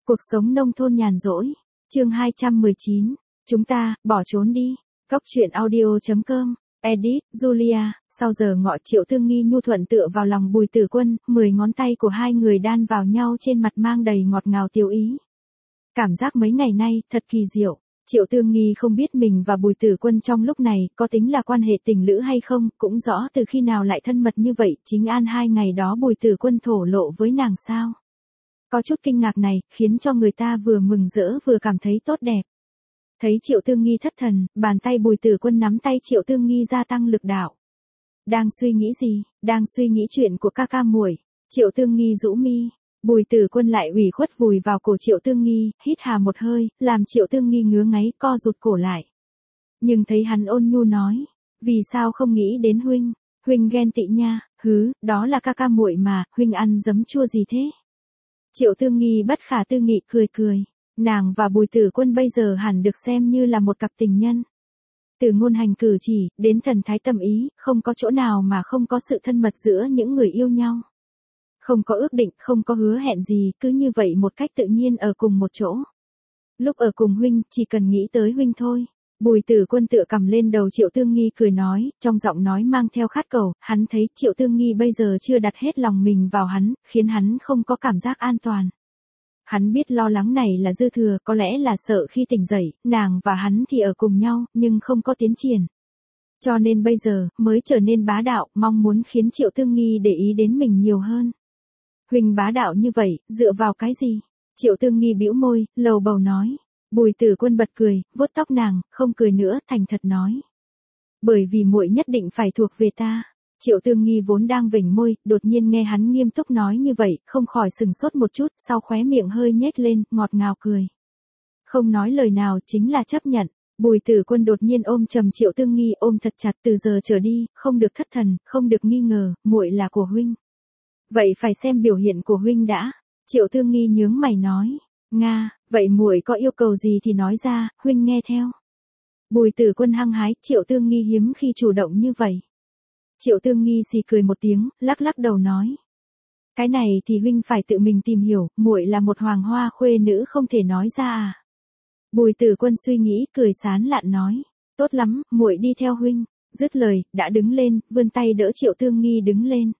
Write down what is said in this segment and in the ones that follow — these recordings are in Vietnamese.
Cuộc sống nông thôn nhàn rỗi. Chương 219. Chúng ta, bỏ trốn đi. Cốc truyện audio.com. Edit, Julia. Sau giờ ngọ Triệu Tương Nghi nhu thuận tựa vào lòng Bùi Tử Quân, 10 ngón tay của hai người đan vào nhau trên mặt mang đầy ngọt ngào tiêu ý. Cảm giác mấy ngày nay, thật kỳ diệu. Triệu Tương Nghi không biết mình và Bùi Tử Quân trong lúc này có tính là quan hệ tình lữ hay không, cũng rõ từ khi nào lại thân mật như vậy, chính an hai ngày đó Bùi Tử Quân thổ lộ với nàng sao. Có chút kinh ngạc này, khiến cho người ta vừa mừng rỡ vừa cảm thấy tốt đẹp. Thấy Triệu Tương Nghi thất thần, bàn tay Bùi Tử Quân nắm tay Triệu Tương Nghi gia tăng lực đạo. Đang suy nghĩ gì? Đang suy nghĩ chuyện của ca ca muội. Triệu Tương Nghi rũ mi. Bùi Tử Quân lại ủy khuất vùi vào cổ Triệu Tương Nghi, hít hà một hơi, làm Triệu Tương Nghi ngứa ngáy co rụt cổ lại. Nhưng thấy hắn ôn nhu nói, vì sao không nghĩ đến huynh? Huynh ghen tị nha, đó là ca ca muội mà, huynh ăn giấm chua gì thế? Triệu Tương Nghi bất khả tư nghị cười cười. Nàng và Bùi Tử Quân bây giờ hẳn được xem như là một cặp tình nhân. Từ ngôn hành cử chỉ, đến thần thái tâm ý, không có chỗ nào mà không có sự thân mật giữa những người yêu nhau. Không có ước định, không có hứa hẹn gì, cứ như vậy một cách tự nhiên ở cùng một chỗ. Lúc ở cùng huynh, chỉ cần nghĩ tới huynh thôi. Bùi Tử Quân tựa cầm lên đầu Triệu Tương Nghi cười nói, trong giọng nói mang theo khát cầu, hắn thấy Triệu Tương Nghi bây giờ chưa đặt hết lòng mình vào hắn, khiến hắn không có cảm giác an toàn. Hắn biết lo lắng này là dư thừa, có lẽ là sợ khi tỉnh dậy, nàng và hắn thì ở cùng nhau, nhưng không có tiến triển. Cho nên bây giờ, mới trở nên bá đạo, mong muốn khiến Triệu Tương Nghi để ý đến mình nhiều hơn. Huynh bá đạo như vậy, dựa vào cái gì? Triệu Tương Nghi bĩu môi, lầu bầu nói. Bùi Tử Quân bật cười, vuốt tóc nàng, không cười nữa, thành thật nói. Bởi vì muội nhất định phải thuộc về ta. Triệu Tương Nghi vốn đang vểnh môi, đột nhiên nghe hắn nghiêm túc nói như vậy, không khỏi sừng sốt một chút, sau khóe miệng hơi nhếch lên, ngọt ngào cười. Không nói lời nào chính là chấp nhận. Bùi Tử Quân đột nhiên ôm chầm Triệu Tương Nghi, ôm thật chặt, từ giờ trở đi, không được thất thần, không được nghi ngờ, muội là của huynh. Vậy phải xem biểu hiện của huynh đã. Triệu Tương Nghi nhướng mày nói. Nga, vậy muội có yêu cầu gì thì nói ra, huynh nghe theo. Bùi Tử Quân hăng hái, Triệu Tương Nghi hiếm khi chủ động như vậy. Triệu Tương Nghi xì cười một tiếng, lắc lắc đầu nói. Cái này thì huynh phải tự mình tìm hiểu, muội là một hoàng hoa khuê nữ không thể nói ra à. Bùi Tử Quân suy nghĩ, cười sán lạn nói. Tốt lắm, muội đi theo huynh. Dứt lời, đã đứng lên, vươn tay đỡ Triệu Tương Nghi đứng lên.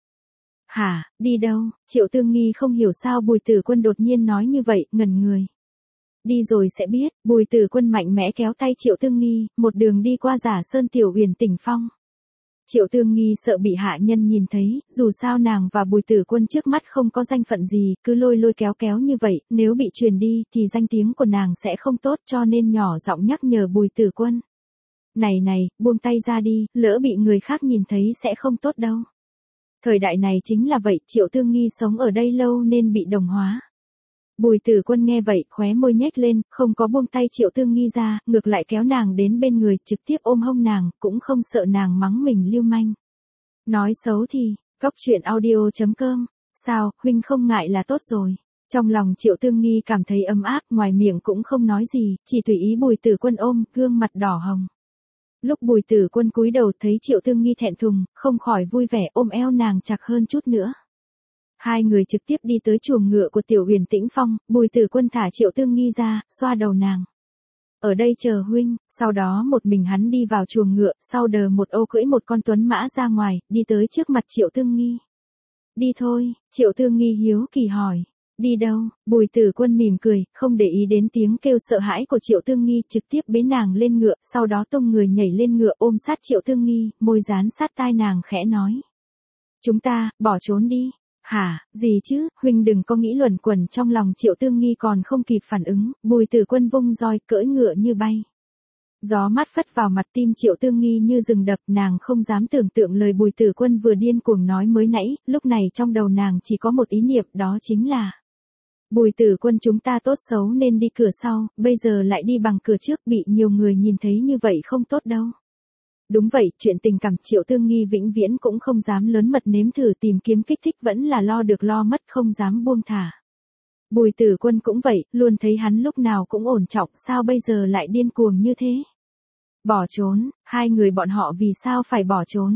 Hả, đi đâu? Triệu Tương Nghi không hiểu sao Bùi Tử Quân đột nhiên nói như vậy, ngẩn người. Đi rồi sẽ biết. Bùi Tử Quân mạnh mẽ kéo tay Triệu Tương Nghi, một đường đi qua Giả Sơn Tiểu Huyền Tỉnh Phong. Triệu Tương Nghi sợ bị hạ nhân nhìn thấy, dù sao nàng và Bùi Tử Quân trước mắt không có danh phận gì, cứ lôi lôi kéo kéo như vậy, nếu bị truyền đi thì danh tiếng của nàng sẽ không tốt, cho nên nhỏ giọng nhắc nhở Bùi Tử Quân. Này, buông tay ra đi, lỡ bị người khác nhìn thấy sẽ không tốt đâu. Thời đại này chính là vậy, Triệu Tương Nghi sống ở đây lâu nên bị đồng hóa. Bùi Tử Quân nghe vậy, khóe môi nhếch lên, không có buông tay Triệu Tương Nghi ra, ngược lại kéo nàng đến bên người, trực tiếp ôm hông nàng, cũng không sợ nàng mắng mình lưu manh. Nói xấu thì, cốc truyện audio.com, sao, huynh không ngại là tốt rồi. Trong lòng Triệu Tương Nghi cảm thấy ấm áp, ngoài miệng cũng không nói gì, chỉ tùy ý Bùi Tử Quân ôm, gương mặt đỏ hồng. Lúc Bùi Tử Quân cúi đầu thấy Triệu Tương Nghi thẹn thùng, không khỏi vui vẻ ôm eo nàng chặt hơn chút nữa. Hai người trực tiếp đi tới chuồng ngựa của Tiểu Huyền Tĩnh Phong, Bùi Tử Quân thả Triệu Tương Nghi ra, xoa đầu nàng. Ở đây chờ huynh, sau đó một mình hắn đi vào chuồng ngựa, sau đờ một âu cưỡi một con tuấn mã ra ngoài, đi tới trước mặt Triệu Tương Nghi. Đi thôi, Triệu Tương Nghi hiếu kỳ hỏi. Đi đâu? Bùi Tử Quân mỉm cười, không để ý đến tiếng kêu sợ hãi của Triệu Tương Nghi, trực tiếp bế nàng lên ngựa, sau đó tung người nhảy lên ngựa ôm sát Triệu Tương Nghi, môi dán sát tai nàng khẽ nói. Chúng ta, bỏ trốn đi. Hả, gì chứ, huynh đừng có nghĩ luẩn quẩn trong lòng. Triệu Tương Nghi còn không kịp phản ứng, Bùi Tử Quân vung roi cưỡi ngựa như bay. Gió mát phất vào mặt, tim Triệu Tương Nghi như rừng đập, nàng không dám tưởng tượng lời Bùi Tử Quân vừa điên cuồng nói mới nãy, lúc này trong đầu nàng chỉ có một ý niệm, đó chính là Bùi Tử Quân chúng ta tốt xấu nên đi cửa sau, bây giờ lại đi bằng cửa trước, bị nhiều người nhìn thấy như vậy không tốt đâu. Đúng vậy, chuyện tình cảm Triệu Tương Nghi vĩnh viễn cũng không dám lớn mật nếm thử, tìm kiếm kích thích vẫn là lo được lo mất, không dám buông thả. Bùi Tử Quân cũng vậy, luôn thấy hắn lúc nào cũng ổn trọng, sao bây giờ lại điên cuồng như thế? Bỏ trốn, hai người bọn họ vì sao phải bỏ trốn?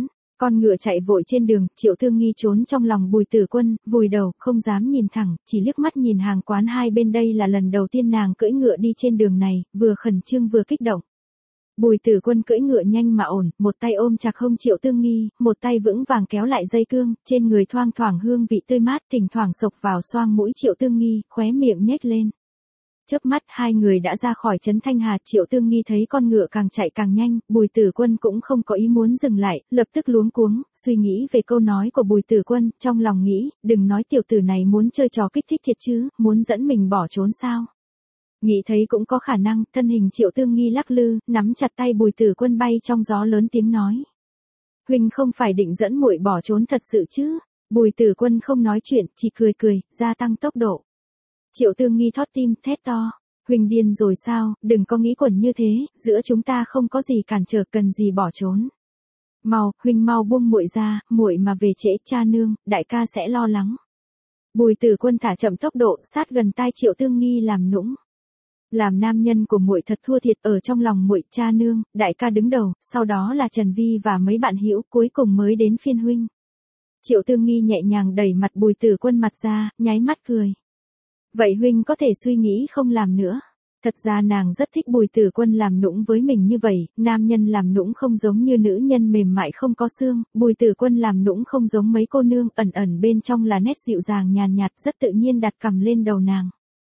Con ngựa chạy vội trên đường, Triệu Tương Nghi trốn trong lòng Bùi Tử Quân, vùi đầu, không dám nhìn thẳng, chỉ liếc mắt nhìn hàng quán hai bên. Đây là lần đầu tiên nàng cưỡi ngựa đi trên đường này, vừa khẩn trương vừa kích động. Bùi Tử Quân cưỡi ngựa nhanh mà ổn, một tay ôm chặt hông Triệu Tương Nghi, một tay vững vàng kéo lại dây cương, trên người thoang thoảng hương vị tươi mát, thỉnh thoảng xộc vào xoang mũi Triệu Tương Nghi, khóe miệng nhếch lên. Chớp mắt hai người đã ra khỏi trấn Thanh Hà. Triệu Tương Nghi thấy con ngựa càng chạy càng nhanh, Bùi Tử Quân cũng không có ý muốn dừng lại, lập tức luống cuống, suy nghĩ về câu nói của Bùi Tử Quân, trong lòng nghĩ, đừng nói tiểu tử này muốn chơi trò kích thích thiệt chứ, muốn dẫn mình bỏ trốn sao. Nghĩ thấy cũng có khả năng, thân hình Triệu Tương Nghi lắc lư, nắm chặt tay Bùi Tử Quân bay trong gió, lớn tiếng nói. Huynh không phải định dẫn muội bỏ trốn thật sự chứ? Bùi Tử Quân không nói chuyện, chỉ cười cười, gia tăng tốc độ. Triệu Tương Nghi thót tim, thét to. Huynh điên rồi sao, đừng có nghĩ quẩn như thế, giữa chúng ta không có gì cản trở, cần gì bỏ trốn. Mau, huynh mau buông muội ra, muội mà về trễ cha nương, đại ca sẽ lo lắng. Bùi Tử Quân thả chậm tốc độ, sát gần tai Triệu Tương Nghi làm nũng. Làm nam nhân của muội thật thua thiệt, ở trong lòng muội, cha nương, đại ca đứng đầu, sau đó là Trần Vi và mấy bạn hữu, cuối cùng mới đến phiên huynh. Triệu Tương Nghi nhẹ nhàng đẩy mặt Bùi Tử Quân mặt ra, nháy mắt cười. Vậy huynh có thể suy nghĩ không làm nữa. Thật ra nàng rất thích Bùi Tử Quân làm nũng với mình như vậy, nam nhân làm nũng không giống như nữ nhân mềm mại không có xương, Bùi Tử Quân làm nũng không giống mấy cô nương, ẩn ẩn bên trong là nét dịu dàng nhàn nhạt, rất tự nhiên đặt cằm lên đầu nàng.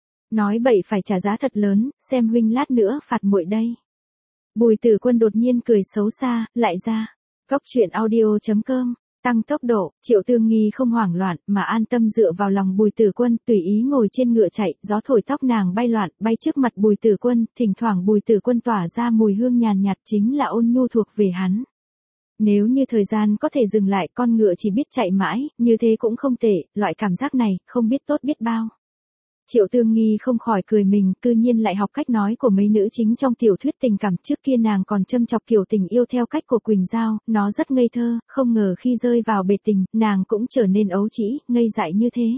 Nói bậy phải trả giá thật lớn, xem huynh lát nữa phạt muội đây. Bùi Tử Quân đột nhiên cười xấu xa, lại ra. Cóc truyện audio.com, tăng tốc độ, Triệu Tương Nghi không hoảng loạn, mà an tâm dựa vào lòng Bùi Tử Quân, tùy ý ngồi trên ngựa chạy, gió thổi tóc nàng bay loạn, bay trước mặt Bùi Tử Quân, thỉnh thoảng Bùi Tử Quân tỏa ra mùi hương nhàn nhạt, chính là ôn nhu thuộc về hắn. Nếu như thời gian có thể dừng lại, con ngựa chỉ biết chạy mãi, như thế cũng không tệ, loại cảm giác này, không biết tốt biết bao. Triệu Tương Nghi không khỏi cười mình, cư nhiên lại học cách nói của mấy nữ chính trong tiểu thuyết tình cảm. Trước kia nàng còn châm chọc kiểu tình yêu theo cách của Quỳnh Giao, nó rất ngây thơ, không ngờ khi rơi vào bể tình, nàng cũng trở nên ấu trĩ, ngây dại như thế.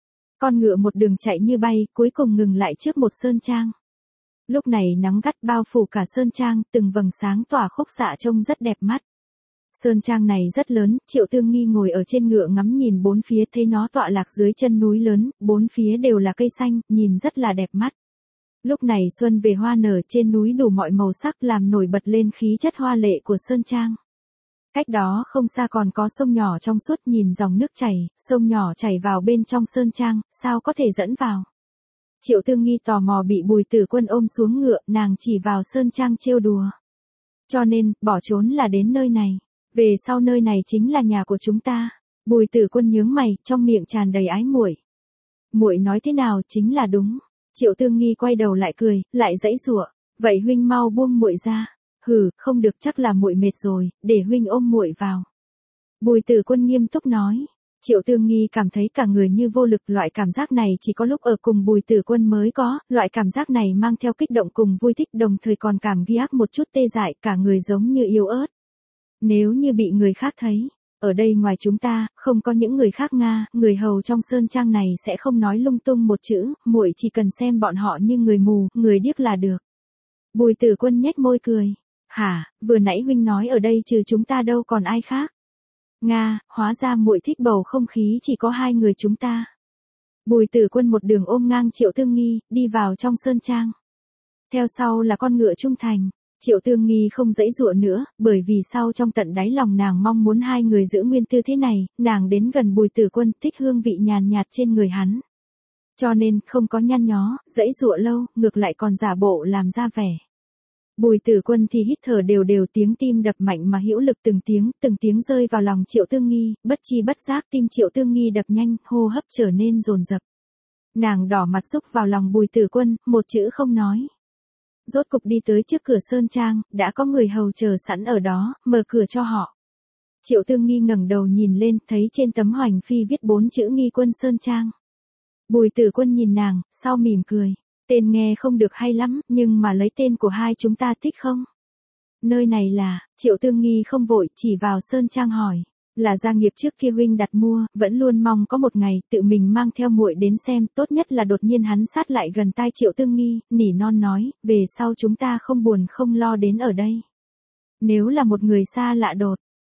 Con ngựa một đường chạy như bay, cuối cùng ngừng lại trước một sơn trang. Lúc này nắng gắt bao phủ cả sơn trang, từng vầng sáng tỏa khúc xạ trông rất đẹp mắt. Sơn trang này rất lớn, Triệu Tương Nghi ngồi ở trên ngựa ngắm nhìn bốn phía, thấy nó tọa lạc dưới chân núi lớn, bốn phía đều là cây xanh, nhìn rất là đẹp mắt. Lúc này xuân về hoa nở, trên núi đủ mọi màu sắc làm nổi bật lên khí chất hoa lệ của sơn trang. Cách đó không xa còn có sông nhỏ trong suốt, nhìn dòng nước chảy, sông nhỏ chảy vào bên trong sơn trang, sao có thể dẫn vào. Triệu Tương Nghi tò mò bị Bùi Tử Quân ôm xuống ngựa, nàng chỉ vào sơn trang trêu đùa. Cho nên, bỏ trốn là đến nơi này. Về sau nơi này chính là nhà của chúng ta. Bùi Tử Quân nhướng mày, trong miệng tràn đầy ái muội. Muội nói thế nào chính là đúng. Triệu Tương Nghi quay đầu lại cười, lại giãy giụa. Vậy huynh mau buông muội ra. Hừ, không được, chắc là muội mệt rồi, để huynh ôm muội vào. Bùi Tử Quân nghiêm túc nói. Triệu Tương Nghi cảm thấy cả người như vô lực, loại cảm giác này chỉ có lúc ở cùng Bùi Tử Quân mới có, loại cảm giác này mang theo kích động cùng vui thích, đồng thời còn cảm giác một chút tê dại, cả người giống như yếu ớt. Nếu như bị người khác thấy, ở đây ngoài chúng ta, không có những người khác Nga, người hầu trong sơn trang này sẽ không nói lung tung một chữ, muội chỉ cần xem bọn họ như người mù, người điếc là được. Bùi Tử Quân nhếch môi cười. Hả, vừa nãy huynh nói ở đây trừ chúng ta đâu còn ai khác. Nga, hóa ra muội thích bầu không khí chỉ có hai người chúng ta. Bùi Tử Quân một đường ôm ngang Triệu Tương Nghi, đi vào trong sơn trang. Theo sau là con ngựa trung thành. Triệu Tương Nghi không giãy giụa nữa, bởi vì sau trong tận đáy lòng nàng mong muốn hai người giữ nguyên tư thế này, nàng đến gần Bùi Tử Quân, thích hương vị nhàn nhạt trên người hắn. Cho nên, không có nhăn nhó, giãy giụa lâu, ngược lại còn giả bộ làm ra vẻ. Bùi Tử Quân thì hít thở đều đều, tiếng tim đập mạnh mà hữu lực, từng tiếng rơi vào lòng Triệu Tương Nghi, bất chi bất giác tim Triệu Tương Nghi đập nhanh, hô hấp trở nên dồn dập. Nàng đỏ mặt xúc vào lòng Bùi Tử Quân, một chữ không nói. Rốt cục đi tới trước cửa sơn trang, đã có người hầu chờ sẵn ở đó, mở cửa cho họ. Triệu Tương Nghi ngẩng đầu nhìn lên, thấy trên tấm hoành phi viết 4 chữ Nghi Quân Sơn Trang. Bùi Tử Quân nhìn nàng, sau mỉm cười. Tên nghe không được hay lắm, nhưng mà lấy tên của hai chúng ta thích không? Nơi này là, Triệu Tương Nghi không vội, chỉ vào sơn trang hỏi. Là gia nghiệp trước kia huynh đặt mua, vẫn luôn mong có một ngày, tự mình mang theo muội đến xem, tốt nhất là đột nhiên hắn sát lại gần tai Triệu Tương Nghi, nỉ non nói, về sau chúng ta không buồn không lo đến ở đây. Nếu là một người xa lạ đột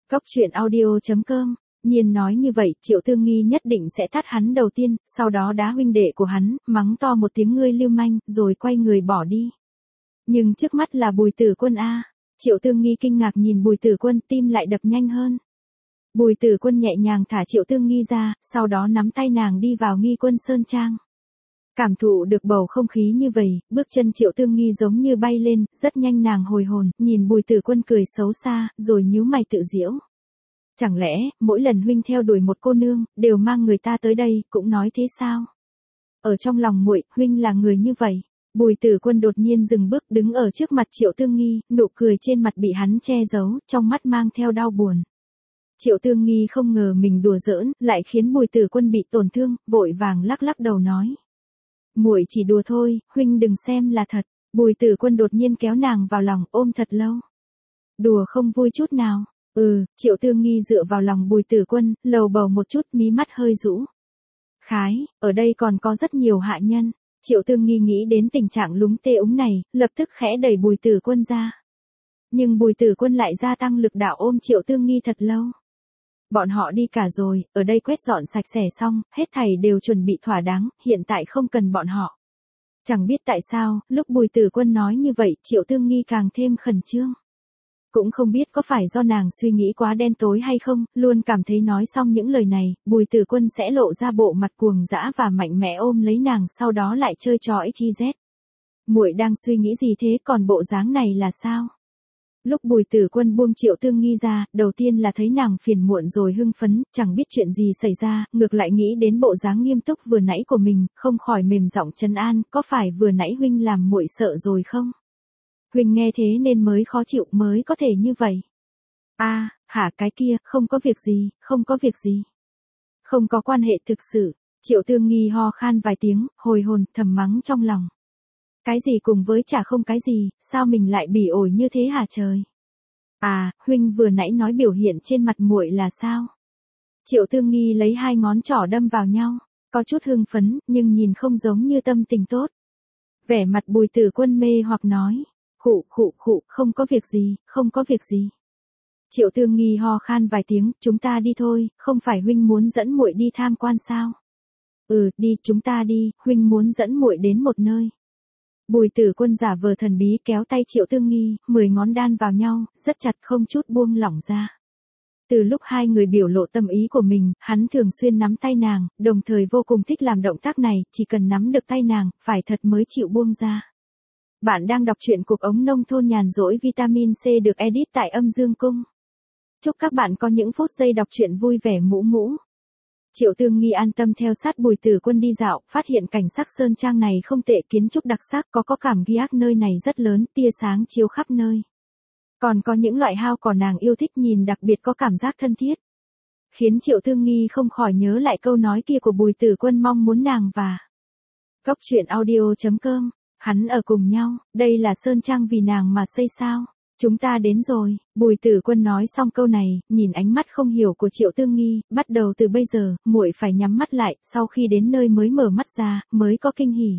Cốc truyện audio.com. Nhiên nói như vậy, Triệu Tương Nghi nhất định sẽ tát hắn đầu tiên, sau đó đá huynh đệ của hắn, mắng to một tiếng ngươi lưu manh, rồi quay người bỏ đi. Nhưng trước mắt là Bùi Tử Quân a. Triệu Tương Nghi kinh ngạc nhìn Bùi Tử Quân, tim lại đập nhanh hơn. Bùi Tử Quân nhẹ nhàng thả Triệu Tương Nghi ra, sau đó nắm tay nàng đi vào Nghi Quân Sơn Trang. Cảm thụ được bầu không khí như vậy, bước chân Triệu Tương Nghi giống như bay lên, rất nhanh nàng hồi hồn, nhìn Bùi Tử Quân cười xấu xa, rồi nhíu mày tự giễu. Chẳng lẽ, mỗi lần huynh theo đuổi một cô nương, đều mang người ta tới đây, cũng nói thế sao? Ở trong lòng muội, huynh là người như vậy. Bùi Tử Quân đột nhiên dừng bước đứng ở trước mặt Triệu Tương Nghi, nụ cười trên mặt bị hắn che giấu, trong mắt mang theo đau buồn. Triệu Tương Nghi không ngờ mình đùa giỡn, lại khiến Bùi Tử Quân bị tổn thương, vội vàng lắc lắc đầu nói. Muội chỉ đùa thôi, huynh đừng xem là thật. Bùi Tử Quân đột nhiên kéo nàng vào lòng, ôm thật lâu. Đùa không vui chút nào. Triệu Tương Nghi dựa vào lòng Bùi Tử Quân, lầu bầu một chút, mí mắt hơi rũ. Khái, ở đây còn có rất nhiều hạ nhân. Triệu Tương Nghi nghĩ đến tình trạng lúng tê úng này, lập tức khẽ đẩy Bùi Tử Quân ra. Nhưng Bùi Tử Quân lại gia tăng lực đạo ôm Triệu Tương Nghi thật lâu. Bọn họ đi cả rồi, ở đây quét dọn sạch sẽ xong, hết thảy đều chuẩn bị thỏa đáng, hiện tại không cần bọn họ. Chẳng biết tại sao, lúc Bùi Tử Quân nói như vậy, Triệu Tương Nghi càng thêm khẩn trương. Cũng không biết có phải do nàng suy nghĩ quá đen tối hay không, luôn cảm thấy nói xong những lời này, Bùi Tử Quân sẽ lộ ra bộ mặt cuồng dã và mạnh mẽ ôm lấy nàng, sau đó lại chơi trò XYZ. Muội đang suy nghĩ gì thế, còn bộ dáng này là sao? Lúc Bùi Tử Quân buông Triệu Tương Nghi ra, đầu tiên là thấy nàng phiền muộn rồi hưng phấn, chẳng biết chuyện gì xảy ra, ngược lại nghĩ đến bộ dáng nghiêm túc vừa nãy của mình, không khỏi mềm giọng trấn an, có phải vừa nãy huynh làm muội sợ rồi không? Huynh nghe thế nên mới khó chịu, mới có thể như vậy. Hả, cái kia, không có việc gì, không có việc gì. Không có quan hệ thực sự. Triệu Tương Nghi ho khan vài tiếng, hồi hồn, thầm mắng trong lòng. Cái gì cùng với chả không cái gì, sao mình lại bỉ ổi như thế hả trời? Huynh vừa nãy nói biểu hiện trên mặt muội là sao? Triệu Tương Nghi lấy hai ngón trỏ đâm vào nhau, có chút hưng phấn, nhưng nhìn không giống như tâm tình tốt. Vẻ mặt Bùi Tử Quân mê hoặc nói. Khụ, không có việc gì, không có việc gì. Triệu Tương Nghi ho khan vài tiếng, chúng ta đi thôi, không phải huynh muốn dẫn muội đi tham quan sao? Đi, chúng ta đi, huynh muốn dẫn muội đến một nơi. Bùi Tử Quân giả vờ thần bí kéo tay Triệu Tương Nghi, 10 ngón đan vào nhau, rất chặt không chút buông lỏng ra. Từ lúc hai người biểu lộ tâm ý của mình, hắn thường xuyên nắm tay nàng, đồng thời vô cùng thích làm động tác này, chỉ cần nắm được tay nàng, phải thật mới chịu buông ra. Bạn đang đọc truyện Cuộc Ống Nông Thôn nhàn rỗi vitamin C được edit tại Âm Dương Cung. Chúc các bạn có những phút giây đọc truyện vui vẻ mũ mũ. Triệu Tương Nghi an tâm theo sát Bùi Tử Quân đi dạo, phát hiện cảnh sắc sơn trang này không tệ, kiến trúc đặc sắc, có cảm giác nơi này rất lớn, tia sáng chiếu khắp nơi. Còn có những loại hao cỏ nàng yêu thích nhìn đặc biệt có cảm giác thân thiết. Khiến Triệu Tương Nghi không khỏi nhớ lại câu nói kia của Bùi Tử Quân mong muốn nàng và Cốc truyện audio.com. Hắn ở cùng nhau, đây là sơn trang vì nàng mà xây sao? Chúng ta đến rồi. Bùi Tử Quân nói xong câu này, nhìn ánh mắt không hiểu của Triệu Tương Nghi, bắt đầu từ bây giờ, muội phải nhắm mắt lại, sau khi đến nơi mới mở mắt ra, mới có kinh hỉ.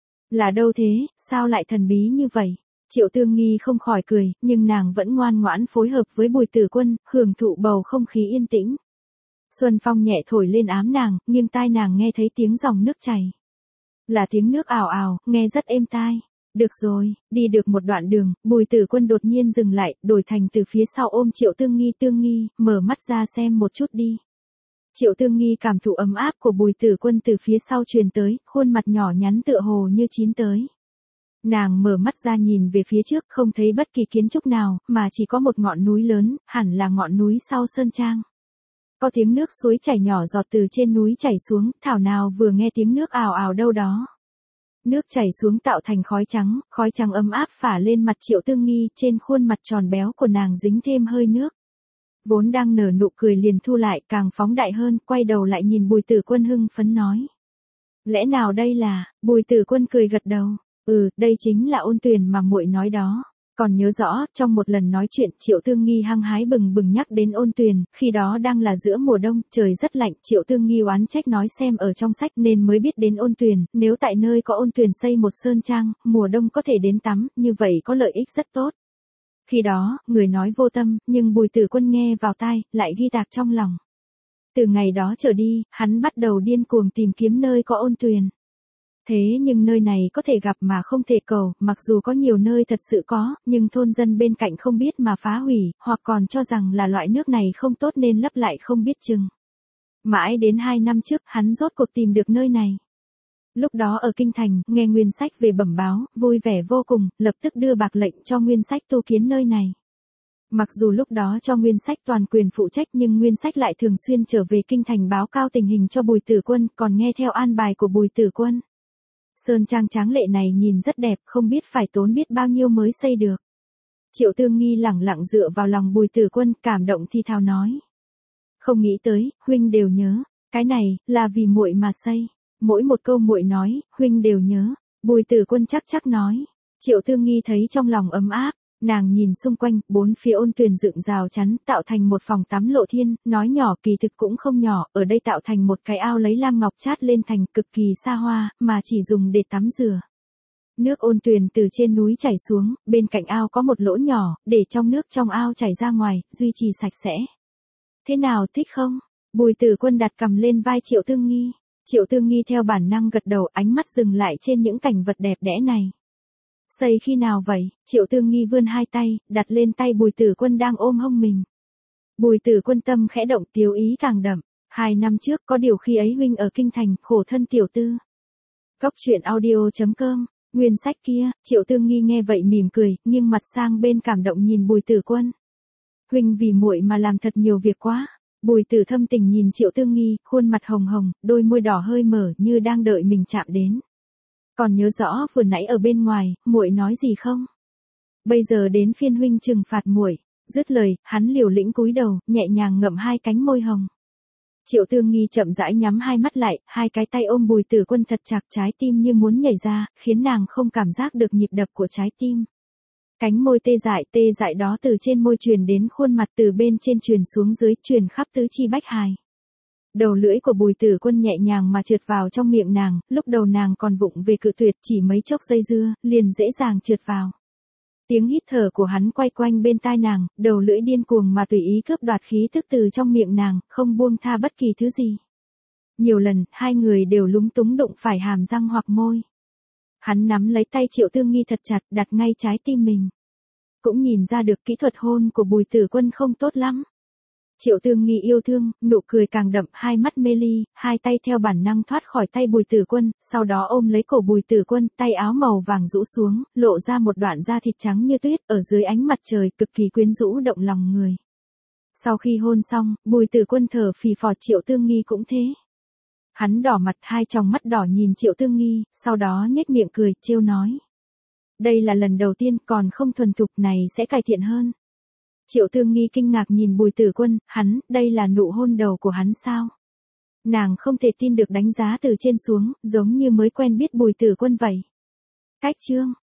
Là đâu thế, sao lại thần bí như vậy? Triệu Tương Nghi không khỏi cười, nhưng nàng vẫn ngoan ngoãn phối hợp với Bùi Tử Quân, hưởng thụ bầu không khí yên tĩnh. Xuân phong nhẹ thổi lên ám nàng, nghiêng tai nàng nghe thấy tiếng dòng nước chảy. Là tiếng nước ào ào, nghe rất êm tai. Được rồi, đi được một đoạn đường, Bùi Tử Quân đột nhiên dừng lại, đổi thành từ phía sau ôm Triệu Tương Nghi, mở mắt ra xem một chút đi. Triệu Tương Nghi cảm thụ ấm áp của Bùi Tử Quân từ phía sau truyền tới, khuôn mặt nhỏ nhắn tựa hồ như chín tới. Nàng mở mắt ra nhìn về phía trước, không thấy bất kỳ kiến trúc nào, mà chỉ có một ngọn núi lớn, hẳn là ngọn núi sau sơn trang. Có tiếng nước suối chảy nhỏ giọt từ trên núi chảy xuống, thảo nào vừa nghe tiếng nước ào ào đâu đó. Nước chảy xuống tạo thành khói trắng ấm áp phả lên mặt Triệu Tương Nghi, trên khuôn mặt tròn béo của nàng dính thêm hơi nước. Vốn đang nở nụ cười liền thu lại, càng phóng đại hơn, quay đầu lại nhìn Bùi Tử Quân hưng phấn nói. Lẽ nào đây là, Bùi Tử Quân cười gật đầu, đây chính là ôn tuyền mà muội nói đó. Còn nhớ rõ, trong một lần nói chuyện, Triệu Tương Nghi hăng hái bừng bừng nhắc đến ôn tuyền, khi đó đang là giữa mùa đông, trời rất lạnh, Triệu Tương Nghi oán trách nói xem ở trong sách nên mới biết đến ôn tuyền, nếu tại nơi có ôn tuyền xây một sơn trang, mùa đông có thể đến tắm, như vậy có lợi ích rất tốt. Khi đó, người nói vô tâm, nhưng Bùi Tử Quân nghe vào tai, lại ghi tạc trong lòng. Từ ngày đó trở đi, hắn bắt đầu điên cuồng tìm kiếm nơi có ôn tuyền. Thế nhưng nơi này có thể gặp mà không thể cầu, mặc dù có nhiều nơi thật sự có, nhưng thôn dân bên cạnh không biết mà phá hủy, hoặc còn cho rằng là loại nước này không tốt nên lấp lại không biết chừng. Mãi đến 2 năm trước, hắn rốt cuộc tìm được nơi này. Lúc đó ở Kinh Thành, nghe Nguyên Sách về bẩm báo, vui vẻ vô cùng, lập tức đưa bạc lệnh cho Nguyên Sách tu kiến nơi này. Mặc dù lúc đó cho Nguyên Sách toàn quyền phụ trách nhưng Nguyên Sách lại thường xuyên trở về Kinh Thành báo cao tình hình cho Bùi Tử Quân, còn nghe theo an bài của Bùi Tử Quân. Sơn trang tráng lệ này nhìn rất đẹp, không biết phải tốn biết bao nhiêu mới xây được. Triệu Tương Nghi lẳng lặng dựa vào lòng Bùi Tử Quân, cảm động thi thào nói. Không nghĩ tới, huynh đều nhớ, cái này, là vì muội mà xây. Mỗi một câu muội nói, huynh đều nhớ. Bùi Tử Quân chắc nói. Triệu Tương Nghi thấy trong lòng ấm áp, nàng nhìn xung quanh, 4 phía ôn tuyền dựng rào chắn, tạo thành một phòng tắm lộ thiên, nói nhỏ kỳ thực cũng không nhỏ, ở đây tạo thành một cái ao lấy lam ngọc chát lên thành cực kỳ xa hoa, mà chỉ dùng để tắm rửa. Nước ôn tuyền từ trên núi chảy xuống, bên cạnh ao có một lỗ nhỏ, để trong nước trong ao chảy ra ngoài, duy trì sạch sẽ. Thế nào, thích không? Bùi Tử Quân đặt cầm lên vai Triệu Tương Nghi. Triệu Tương Nghi theo bản năng gật đầu, ánh mắt dừng lại trên những cảnh vật đẹp đẽ này. Xây khi nào vậy? Triệu Tương Nghi vươn 2 tay, đặt lên tay Bùi Tử Quân đang ôm hông mình. Bùi Tử Quân tâm khẽ động, tiêu ý càng đậm. 2 năm trước có điều khi ấy huynh ở Kinh Thành, khổ thân tiểu tư. Cốc truyện audio.com, Nguyên Sách kia. Triệu Tương Nghi nghe vậy mỉm cười, nghiêng mặt sang bên cảm động nhìn Bùi Tử Quân. Huynh vì muội mà làm thật nhiều việc quá. Bùi Tử thâm tình nhìn Triệu Tương Nghi, khuôn mặt hồng hồng, đôi môi đỏ hơi mở như đang đợi mình chạm đến. Còn nhớ rõ vừa nãy ở bên ngoài, muội nói gì không? Bây giờ đến phiên huynh trừng phạt muội. Dứt lời, hắn liều lĩnh cúi đầu, nhẹ nhàng ngậm 2 cánh môi hồng. Triệu Tương Nghi chậm rãi nhắm 2 mắt lại, 2 cái tay ôm Bùi Tử Quân thật chặt, trái tim như muốn nhảy ra, khiến nàng không cảm giác được nhịp đập của trái tim. Cánh môi tê dại đó từ trên môi truyền đến khuôn mặt, từ bên trên truyền xuống dưới, truyền khắp tứ chi bách hài. Đầu lưỡi của Bùi Tử Quân nhẹ nhàng mà trượt vào trong miệng nàng, lúc đầu nàng còn vụng về cự tuyệt, chỉ mấy chốc dây dưa, liền dễ dàng trượt vào. Tiếng hít thở của hắn quay quanh bên tai nàng, đầu lưỡi điên cuồng mà tùy ý cướp đoạt khí thức từ trong miệng nàng, không buông tha bất kỳ thứ gì. Nhiều lần, 2 người đều lúng túng đụng phải hàm răng hoặc môi. Hắn nắm lấy tay Triệu Tương Nghi thật chặt, đặt ngay trái tim mình. Cũng nhìn ra được kỹ thuật hôn của Bùi Tử Quân không tốt lắm. Triệu Tương Nghi yêu thương, nụ cười càng đậm, 2 mắt mê ly, 2 tay theo bản năng thoát khỏi tay Bùi Tử Quân, sau đó ôm lấy cổ Bùi Tử Quân, tay áo màu vàng rũ xuống, lộ ra một đoạn da thịt trắng như tuyết, ở dưới ánh mặt trời, cực kỳ quyến rũ động lòng người. Sau khi hôn xong, Bùi Tử Quân thở phì phò, Triệu Tương Nghi cũng thế. Hắn đỏ mặt, 2 tròng mắt đỏ nhìn Triệu Tương Nghi, sau đó nhếch miệng cười, trêu nói. Đây là lần đầu tiên, còn không thuần thục, này sẽ cải thiện hơn. Triệu Tương Nghi kinh ngạc nhìn Bùi Tử Quân, đây là nụ hôn đầu của hắn sao? Nàng không thể tin được, đánh giá từ trên xuống, giống như mới quen biết Bùi Tử Quân vậy. Cách chương,